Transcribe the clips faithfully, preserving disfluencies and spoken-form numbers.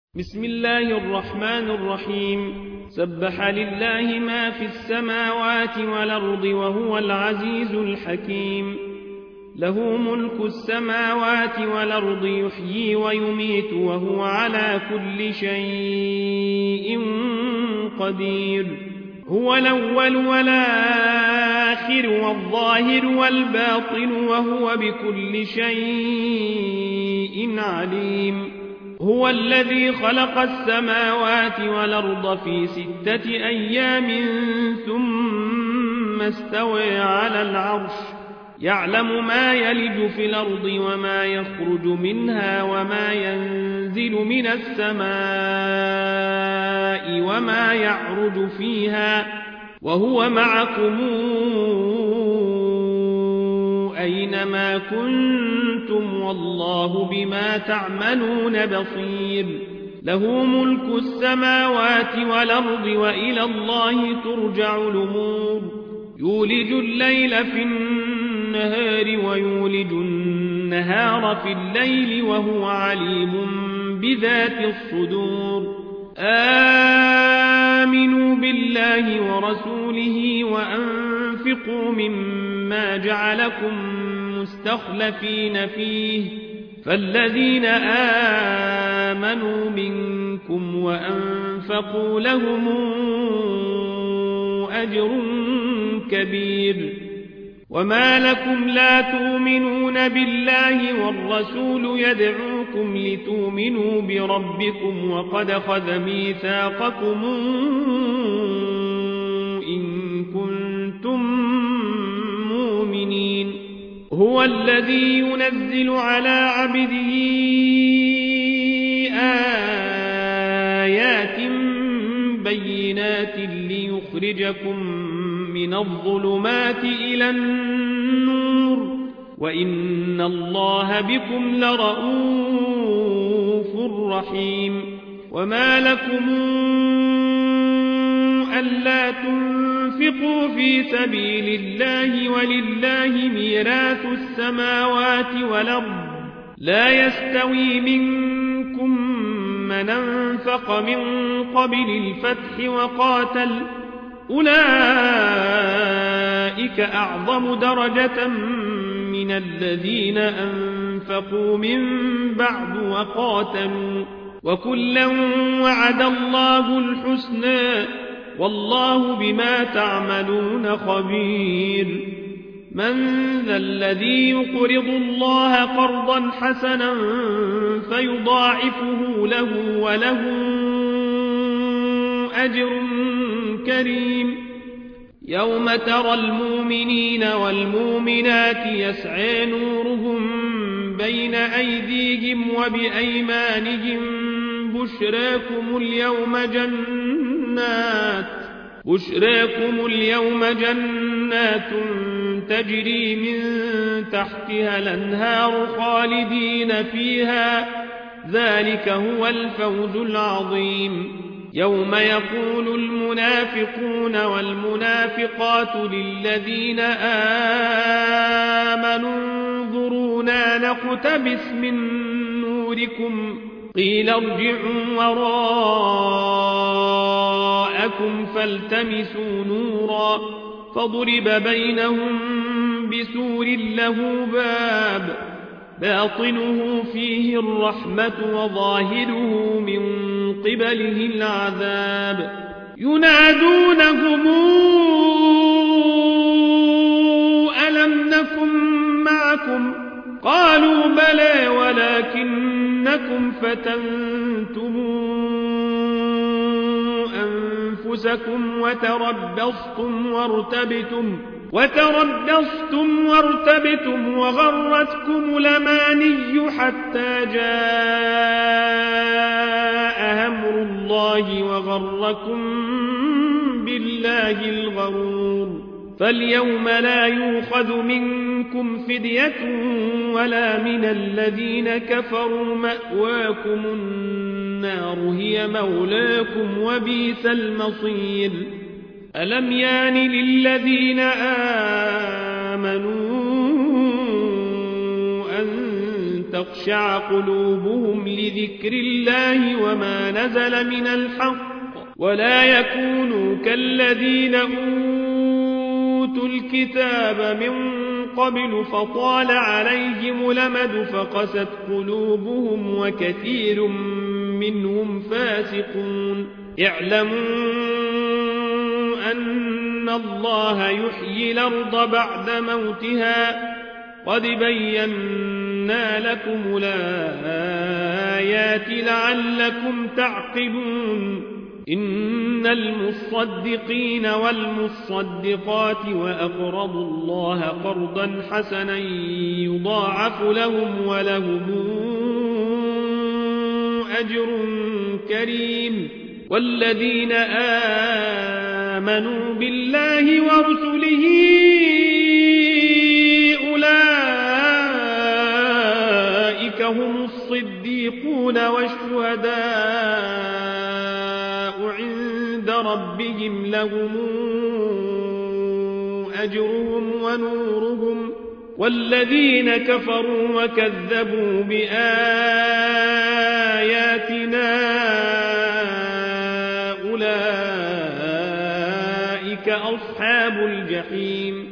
بسم الله الرحمن الرحيم سبح لله ما في السماوات والأرض وهو العزيز الحكيم له ملك السماوات والأرض يحيي ويميت وهو على كل شيء قدير هو الأول والآخر والظاهر والباطن وهو بكل شيء عليم هو الذي خلق السماوات والأرض في ستة أيام ثم استوى على العرش يعلم ما يلج في الأرض وما يخرج منها وما ينزل من السماء وما يعرج فيها وهو معكم أينما كنتم والله بما تعملون بصير له ملك السماوات والأرض وإلى الله ترجع الأمور يولج الليل في النهار ويولج النهار في الليل وهو عليم بذات الصدور آمنوا بالله ورسوله وأنفقوا مما جعلكم مستخلفين فيه فالذين آمنوا منكم وأنفقوا لهم أجر كبير وما لكم لا تؤمنون بالله والرسول يدعوكم لتؤمنوا بربكم وقد أخذ ميثاقكم إن كنتم مؤمنين هو الذي ينزل على عبده آيات بينات ليخرجكم من الظلمات إلى النور وإن الله بكم لرؤوف رحيم وما لكم ألا تنفقوا في سبيل الله ولله ميراث السماوات والأرض لا يستوي منكم من أنفق من قبل الفتح وقاتل أولئك أعظم درجة من الذين أنفقوا من بعد وقاتلوا وكلا وعد الله الحسنى والله بما تعملون خبير من ذا الذي يقرض الله قرضا حسنا فيضاعفه له وله أجر كريم يوم ترى المؤمنين والمؤمنات يسعى نورهم بين أيديهم وبأيمانهم بشراكم اليوم جنات بشراكم اليوم جنات تجري من تحتها الأنهار خالدين فيها ذلك هو الفوز العظيم يوم يقول المنافقون والمنافقات للذين آمنوا انظرونا نقتبس من نوركم قيل ارجعوا وراءكم فالتمسوا نورا فضرب بينهم بسور له باب باطنه فيه الرحمة وظاهره من قبله العذاب ينادونهم ألم نكن معكم قالوا بلى ولكنكم فتنتم أنفسكم وتربصتم وارتبتم وتربصتم وارتبتم وغرتكم الأماني حتى جاء أمر الله وغركم بالله الغرور فاليوم لا يؤخذ منكم فدية ولا من الذين كفروا مأواكم النار هي مولاكم وبئس المصير ألم يان للذين آمنوا أن تخشع قلوبهم لذكر الله وما نزل من الحق ولا يكونوا كالذين أوتوا الكتاب من قبل فطال عليهم الأمد فقست قلوبهم وكثير منهم فاسقون اعلموا أن الله يحيي الأرض بعد موتها قد بينا لكم الآيات لعلكم تعقلون إن المصدقين والمصدقات وأقرضوا الله قرضا حسنا يضاعف لهم ولهم أجر كريم والذين آمنوا بالله ورسله أولئك هم الصديقون والشهداء عند ربهم لهم أجرهم ونورهم والذين كفروا وكذبوا بآياتنا أولئك أصحاب الجحيم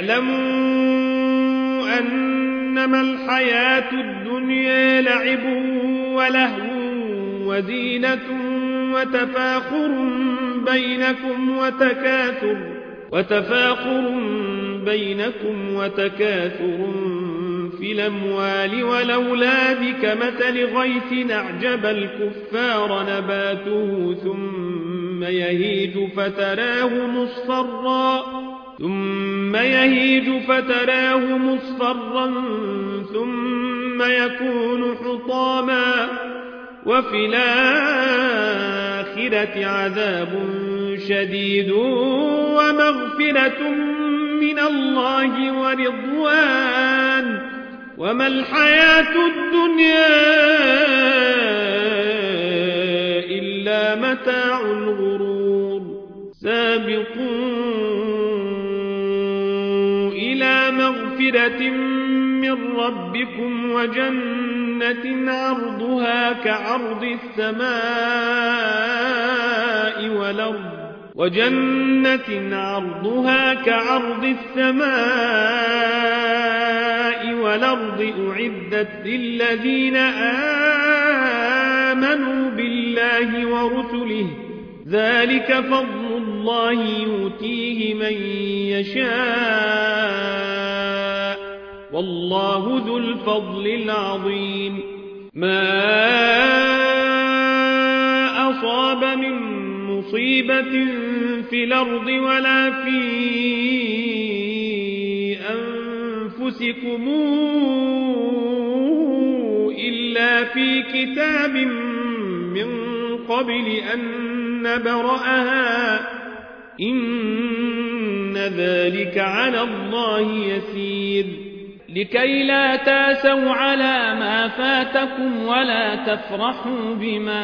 اعلموا أنما الحياة الدنيا لعب ولهو وزينة وتفاخر بينكم وتكاثر وتفاخر بينكم وتكاثر في الأموال والأولاد كمثل غيث أعجب الكفار نباته ثم يهيج فتراه مصفرا ثم يهيج فتراه مصفرا ثم يكون حطاما وفي الآخرة عذاب شديد ومغفرة من الله ورضوان وما الحياة الدنيا إلا متاع الغرور سابقوا إلى مغفرة من ربكم وجنة عرضها كعرض السماء والأرض وجنة عرضها كعرض السماء والأرض أعدت للذين آمنوا بالله ورسله ذلك فضل الله يؤتيه من يشاء والله ذو الفضل العظيم ما أصاب من مصيبة في الأرض ولا في أنفسكم إلا في كتاب من قبل أن نبرأها إن ذلك على الله يسير لكي لا تاسوا على ما فاتكم ولا تفرحوا بما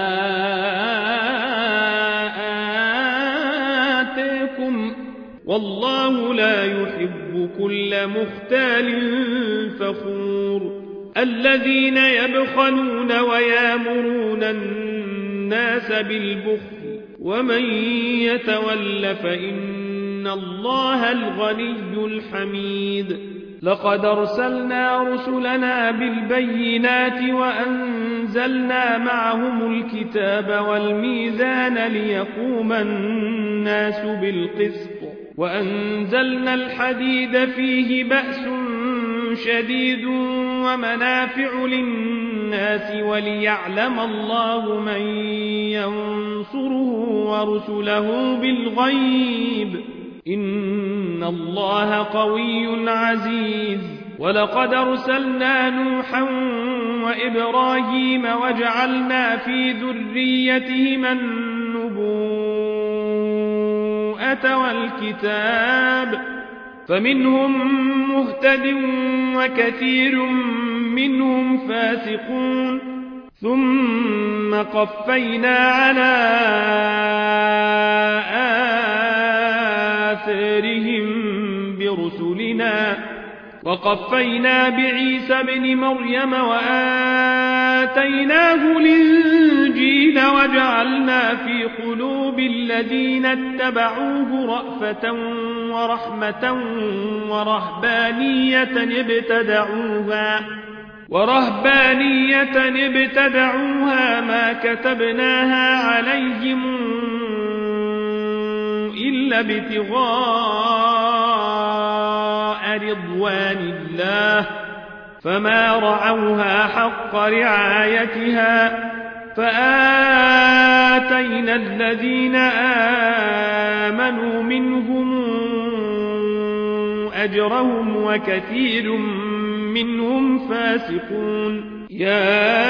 آتاكم والله لا يحب كل مختال فخور الذين يبخلون ويامرون الناس بالبخل ومن يتول فإن الله الغني الحميد لقد أرسلنا رسلنا بالبينات وأنزلنا معهم الكتاب والميزان ليقوم الناس بالقسط وأنزلنا الحديد فيه بأس شديد ومنافع للناس وليعلم الله من ينصره ورسله بالغيب إن الله قوي عزيز ولقد أرسلنا نوحا وإبراهيم وجعلنا في ذريتهما النبوءة والكتاب فمنهم مهتد وكثير منهم فاسقون ثم قفينا على آثارهم برسلنا وقفينا بعيسى بن مريم وآتيناه الإنجيل وجعلنا في قلوب الذين اتبعوه رأفة ورحمة ورهبانية ابتدعوها ورهبانية ابتدعوها ما كتبناها عليهم إلا ابتغاء رضوان الله فما رعوها حق رعايتها فآتينا الذين آمنوا منهم أجرهم وكثير منهم فاسقون. يا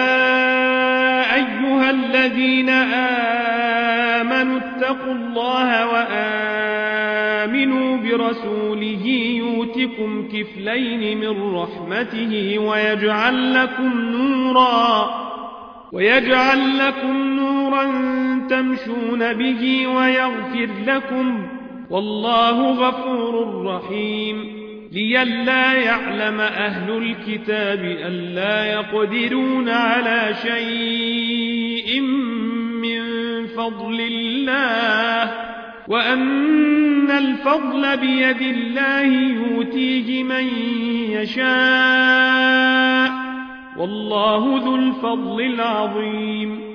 أيها الذين آمنوا اتقوا الله وآمنوا برسوله يؤتكم كفلين من رحمته ويجعل لكم نورا ويجعل لكم نورا تمشون به ويغفر لكم والله غفور رحيم. لئلا يعلم أهل الكتاب ألا يقدرون على شيء من فضل الله وأن الفضل بيد الله يؤتيه من يشاء والله ذو الفضل العظيم.